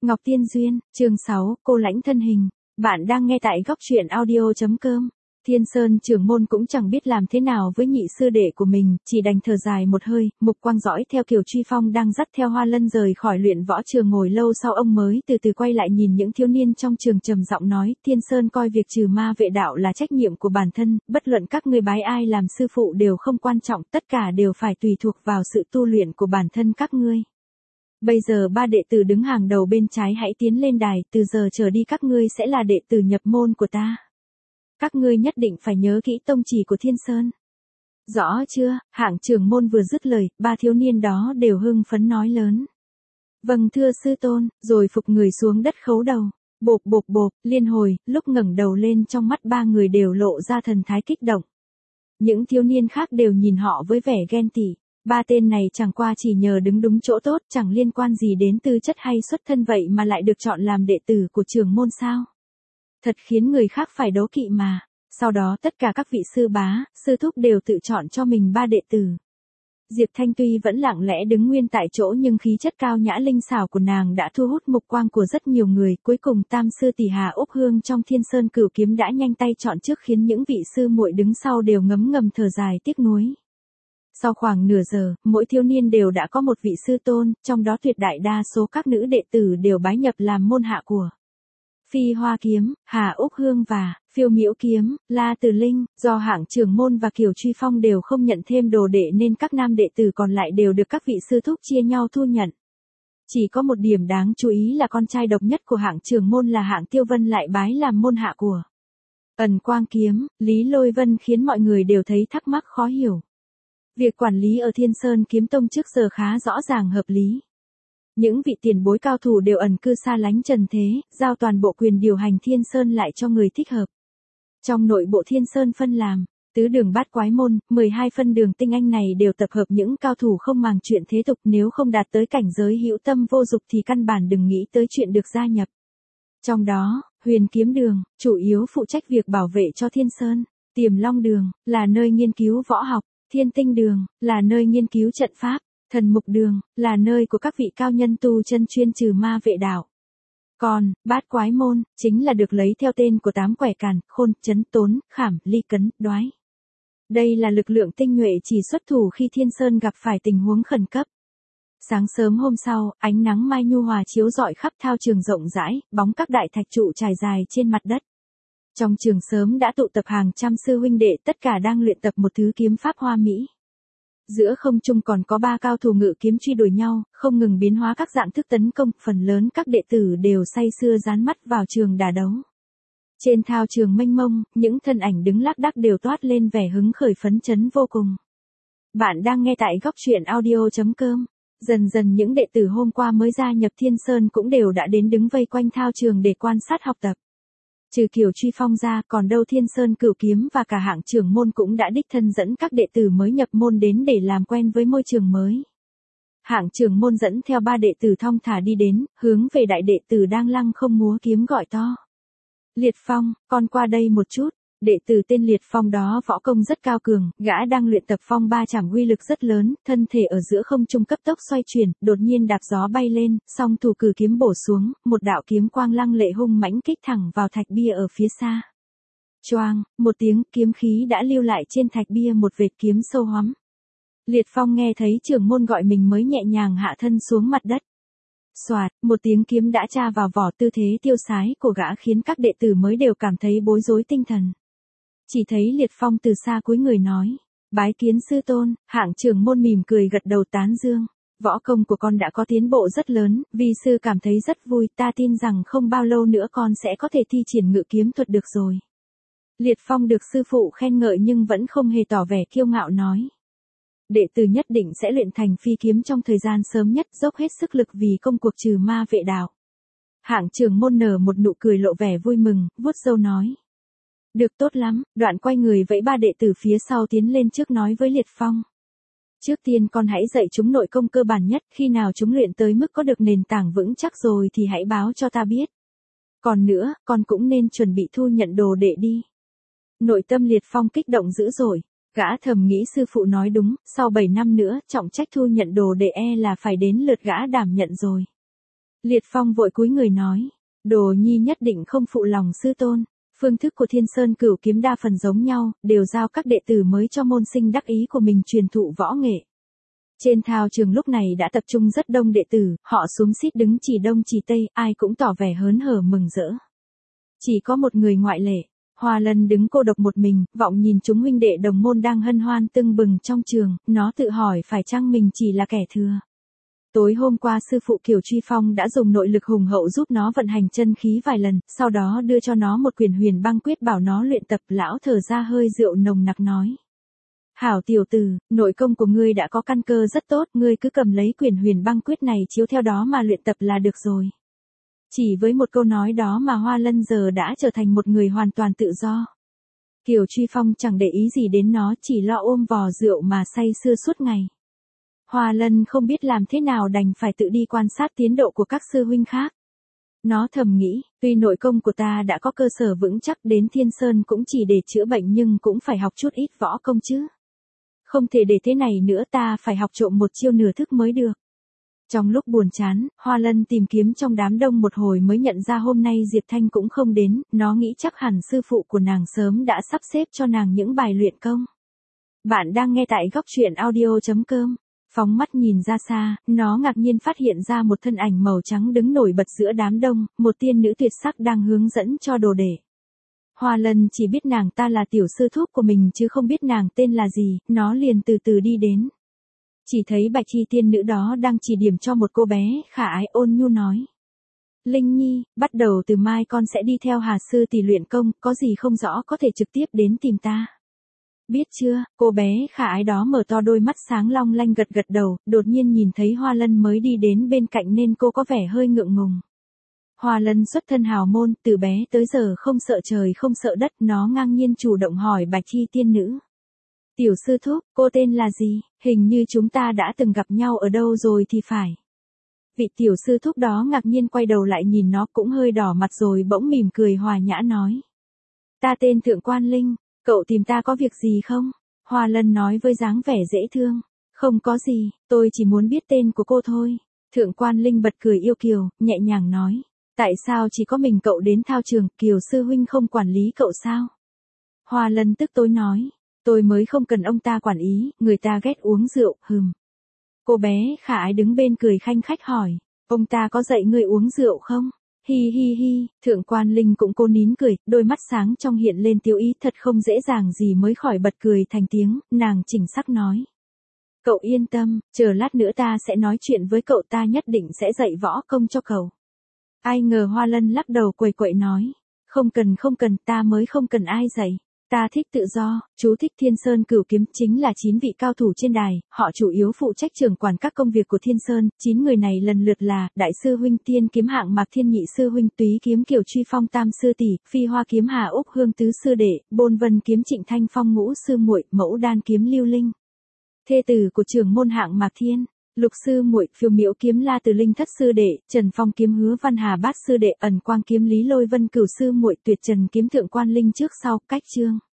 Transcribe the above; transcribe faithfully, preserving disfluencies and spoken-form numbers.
Ngọc Tiên Duyên, chương sáu, cô lãnh thân hình. Bạn đang nghe tại góc truyện audio chấm com. Thiên Sơn trưởng môn cũng chẳng biết làm thế nào với nhị sư đệ của mình, chỉ đành thở dài một hơi, mục quang dõi theo Kiều Truy Phong đang dắt theo Hoa Lân rời khỏi luyện võ trường ngồi lâu sau ông mới từ từ quay lại nhìn những thiếu niên trong trường trầm giọng nói, Thiên Sơn coi việc trừ ma vệ đạo là trách nhiệm của bản thân, bất luận các ngươi bái ai làm sư phụ đều không quan trọng, tất cả đều phải tùy thuộc vào sự tu luyện của bản thân các ngươi. Bây giờ ba đệ tử đứng hàng đầu bên trái hãy tiến lên đài, từ giờ trở đi các ngươi sẽ là đệ tử nhập môn của ta. Các ngươi nhất định phải nhớ kỹ tông chỉ của Thiên Sơn. Rõ chưa? Hạng trưởng môn vừa dứt lời, ba thiếu niên đó đều hưng phấn nói lớn. Vâng thưa sư tôn, rồi phục người xuống đất khấu đầu. Bộp bộp bộp, liên hồi, lúc ngẩng đầu lên trong mắt ba người đều lộ ra thần thái kích động. Những thiếu niên khác đều nhìn họ với vẻ ghen tị. Ba tên này chẳng qua chỉ nhờ đứng đúng chỗ tốt, chẳng liên quan gì đến tư chất hay xuất thân vậy mà lại được chọn làm đệ tử của trưởng môn sao. Thật khiến người khác phải đố kỵ mà. Sau đó tất cả các vị sư bá, sư thúc đều tự chọn cho mình ba đệ tử. Diệp Thanh tuy vẫn lặng lẽ đứng nguyên tại chỗ nhưng khí chất cao nhã linh xảo của nàng đã thu hút mục quang của rất nhiều người. Cuối cùng tam sư tỷ Hà Úc Hương trong Thiên Sơn Cửu Kiếm đã nhanh tay chọn trước khiến những vị sư muội đứng sau đều ngấm ngầm thở dài tiếc nuối. Sau khoảng nửa giờ, mỗi thiếu niên đều đã có một vị sư tôn, trong đó tuyệt đại đa số các nữ đệ tử đều bái nhập làm môn hạ của Phi Hoa Kiếm, Hà Úc Hương và Phiêu Miễu Kiếm, La Từ Linh. Do hạng trưởng môn và Kiều Truy Phong đều không nhận thêm đồ đệ nên các nam đệ tử còn lại đều được các vị sư thúc chia nhau thu nhận. Chỉ có một điểm đáng chú ý là con trai độc nhất của hạng trưởng môn là hạng Tiêu Vân lại bái làm môn hạ của Ẩn Quang Kiếm, Lý Lôi Vân khiến mọi người đều thấy thắc mắc khó hiểu. Việc quản lý ở Thiên Sơn Kiếm Tông trước giờ khá rõ ràng hợp lý. Những vị tiền bối cao thủ đều ẩn cư xa lánh trần thế, giao toàn bộ quyền điều hành Thiên Sơn lại cho người thích hợp. Trong nội bộ Thiên Sơn phân làm, tứ đường bát quái môn, mười hai phân đường tinh anh này đều tập hợp những cao thủ không màng chuyện thế tục, nếu không đạt tới cảnh giới hữu tâm vô dục thì căn bản đừng nghĩ tới chuyện được gia nhập. Trong đó, Huyền Kiếm Đường, chủ yếu phụ trách việc bảo vệ cho Thiên Sơn, Tiềm Long Đường, là nơi nghiên cứu võ học. Thiên Tinh Đường, là nơi nghiên cứu trận pháp, Thần Mục Đường, là nơi của các vị cao nhân tu chân chuyên trừ ma vệ đạo. Còn, Bát Quái Môn, chính là được lấy theo tên của tám quẻ càn, Khôn, Chấn, Tốn, Khảm, Ly Cấn, Đoái. Đây là lực lượng tinh nhuệ chỉ xuất thủ khi Thiên Sơn gặp phải tình huống khẩn cấp. Sáng sớm hôm sau, ánh nắng mai nhu hòa chiếu rọi khắp thao trường rộng rãi, bóng các đại thạch trụ trải dài trên mặt đất. Trong trường sớm đã tụ tập hàng trăm sư huynh đệ, tất cả đang luyện tập một thứ kiếm pháp hoa mỹ. Giữa không trung còn có ba cao thủ ngự kiếm truy đuổi nhau, không ngừng biến hóa các dạng thức tấn công, phần lớn các đệ tử đều say sưa dán mắt vào trường đả đấu. Trên thao trường mênh mông, những thân ảnh đứng lác đác đều toát lên vẻ hứng khởi phấn chấn vô cùng. Bạn đang nghe tại góc truyện audio chấm com. Dần dần những đệ tử hôm qua mới gia nhập Thiên Sơn cũng đều đã đến đứng vây quanh thao trường để quan sát học tập. Trừ Kiều Truy Phong ra, còn đâu Thiên Sơn Cửu Kiếm và cả hạng trưởng môn cũng đã đích thân dẫn các đệ tử mới nhập môn đến để làm quen với môi trường mới. Hạng trưởng môn dẫn theo ba đệ tử thong thả đi đến, hướng về đại đệ tử đang lăng không múa kiếm gọi to. Liệt Phong, con qua đây một chút. Đệ tử tên Liệt Phong đó võ công rất cao cường, gã đang luyện tập phong ba chảm uy lực rất lớn, thân thể ở giữa không trung cấp tốc xoay chuyển, đột nhiên đạp gió bay lên, song thủ cử kiếm bổ xuống, một đạo kiếm quang lăng lệ hung mãnh kích thẳng vào thạch bia ở phía xa. Choang, một tiếng kiếm khí đã lưu lại trên thạch bia một vệt kiếm sâu hoắm. Liệt Phong nghe thấy trưởng môn gọi mình mới nhẹ nhàng hạ thân xuống mặt đất. Soạt, một tiếng kiếm đã tra vào vỏ, tư thế tiêu sái của gã khiến các đệ tử mới đều cảm thấy bối rối tinh thần. Chỉ thấy Liệt Phong từ xa cúi người nói, bái kiến sư tôn. Hạng trưởng môn mỉm cười gật đầu tán dương, võ công của con đã có tiến bộ rất lớn, vi sư cảm thấy rất vui, ta tin rằng không bao lâu nữa con sẽ có thể thi triển ngự kiếm thuật được rồi. Liệt Phong được sư phụ khen ngợi nhưng vẫn không hề tỏ vẻ kiêu ngạo nói, đệ tử nhất định sẽ luyện thành phi kiếm trong thời gian sớm nhất, dốc hết sức lực vì công cuộc trừ ma vệ đạo. Hạng trưởng môn nở một nụ cười lộ vẻ vui mừng, vuốt râu nói, được tốt lắm. Đoạn quay người vẫy ba đệ tử phía sau tiến lên trước nói với Liệt Phong, trước tiên con hãy dạy chúng nội công cơ bản nhất, khi nào chúng luyện tới mức có được nền tảng vững chắc rồi thì hãy báo cho ta biết. Còn nữa, con cũng nên chuẩn bị thu nhận đồ đệ đi. Nội tâm Liệt Phong kích động dữ dội, gã thầm nghĩ sư phụ nói đúng, sau bảy năm nữa, trọng trách thu nhận đồ đệ e là phải đến lượt gã đảm nhận rồi. Liệt Phong vội cúi người nói, Đồ nhi nhất định không phụ lòng sư tôn. Phương thức của Thiên Sơn Cửu Kiếm đa phần giống nhau, đều giao các đệ tử mới cho môn sinh đắc ý của mình truyền thụ võ nghệ. Trên thao trường lúc này đã tập trung rất đông đệ tử, họ xúm xít đứng chỉ đông chỉ tây, ai cũng tỏ vẻ hớn hở mừng rỡ. Chỉ có một người ngoại lệ, Hoa Lân đứng cô độc một mình, vọng nhìn chúng huynh đệ đồng môn đang hân hoan tưng bừng trong trường, nó tự hỏi phải chăng mình chỉ là kẻ thừa. Tối hôm qua sư phụ Kiều Truy Phong đã dùng nội lực hùng hậu giúp nó vận hành chân khí vài lần, sau đó đưa cho nó một quyển Huyền Băng Quyết bảo nó luyện tập. Lão thở ra hơi rượu nồng nặc nói. Hảo tiểu tử, nội công của ngươi đã có căn cơ rất tốt, ngươi cứ cầm lấy quyển Huyền Băng Quyết này chiếu theo đó mà luyện tập là được rồi. Chỉ với một câu nói đó mà Hoa Lân giờ đã trở thành một người hoàn toàn tự do. Kiều Truy Phong chẳng để ý gì đến nó, chỉ lo ôm vò rượu mà say sưa suốt ngày. Hoa Lân không biết làm thế nào đành phải tự đi quan sát tiến độ của các sư huynh khác. Nó thầm nghĩ, tuy nội công của ta đã có cơ sở vững chắc, đến Thiên Sơn cũng chỉ để chữa bệnh nhưng cũng phải học chút ít võ công chứ. Không thể để thế này nữa, ta phải học trộm một chiêu nửa thức mới được. Trong lúc buồn chán, Hoa Lân tìm kiếm trong đám đông một hồi mới nhận ra hôm nay Diệp Thanh cũng không đến, nó nghĩ chắc hẳn sư phụ của nàng sớm đã sắp xếp cho nàng những bài luyện công. Bạn đang nghe tại góc truyện audio chấm com. Phóng mắt nhìn ra xa, nó ngạc nhiên phát hiện ra một thân ảnh màu trắng đứng nổi bật giữa đám đông, một tiên nữ tuyệt sắc đang hướng dẫn cho đồ đệ. Hoa Lân chỉ biết nàng ta là tiểu sư thúc của mình chứ không biết nàng tên là gì, nó liền từ từ đi đến. Chỉ thấy bạch y tiên nữ đó đang chỉ điểm cho một cô bé khả ái, ôn nhu nói. Linh Nhi, bắt đầu từ mai con sẽ đi theo Hà sư tỷ luyện công, có gì không rõ có thể trực tiếp đến tìm ta. Biết chưa? Cô bé khả ái đó mở to đôi mắt sáng long lanh gật gật đầu, đột nhiên nhìn thấy Hoa Lân mới đi đến bên cạnh nên cô có vẻ hơi ngượng ngùng. Hoa Lân xuất thân hào môn, từ bé tới giờ không sợ trời không sợ đất, nó ngang nhiên chủ động hỏi bạch y tiên nữ. Tiểu sư thúc, cô tên là gì? Hình như chúng ta đã từng gặp nhau ở đâu rồi thì phải. Vị tiểu sư thúc đó ngạc nhiên quay đầu lại nhìn nó, cũng hơi đỏ mặt rồi bỗng mỉm cười hòa nhã nói. Ta tên Thượng Quan Linh, cậu tìm ta có việc gì không? Hoa Lân nói với dáng vẻ dễ thương. Không có gì, tôi chỉ muốn biết tên của cô thôi. Thượng Quan Linh bật cười yêu kiều, nhẹ nhàng nói. Tại sao chỉ có mình cậu đến thao trường, Kiều sư huynh không quản lý cậu sao? Hoa Lân tức tối nói. Tôi mới không cần ông ta quản ý, người ta ghét uống rượu, hừm. Cô bé khả ái đứng bên cười khanh khách hỏi, ông ta có dạy ngươi uống rượu không? Hi hi hi, Thượng Quan Linh cũng cố nín cười, đôi mắt sáng trong hiện lên tiêu ý, thật không dễ dàng gì mới khỏi bật cười thành tiếng, nàng chỉnh sắc nói. Cậu yên tâm, chờ lát nữa ta sẽ nói chuyện với cậu, ta nhất định sẽ dạy võ công cho cậu. Ai ngờ Hoa Lân lắc đầu quậy quậy nói, không cần không cần, ta mới không cần ai dạy. Ta thích tự do, chú thích Thiên Sơn Cửu Kiếm, chính là chín vị cao thủ trên đài, họ chủ yếu phụ trách trưởng quản các công việc của Thiên Sơn, chín người này lần lượt là, Đại sư huynh Tiên kiếm hạng Mạc Thiên, Nhị sư huynh Túy kiếm Kiều Truy Phong, Tam sư tỷ, Phi Hoa kiếm Hà Úc Hương, Tứ sư đệ, Bôn Vân kiếm Trịnh Thanh Phong, Ngũ sư muội, Mẫu Đan kiếm Lưu Linh. Thê tử của trưởng môn hạng Mạc Thiên, Lục sư muội, Phiêu Miễu kiếm La Từ Linh thất sư đệ, Trần Phong kiếm Hứa Văn Hà bát sư đệ, Ẩn Quang kiếm Lý Lôi Vân cửu sư muội, Tuyệt Trần kiếm Thượng Quan Linh trước sau, cách chương.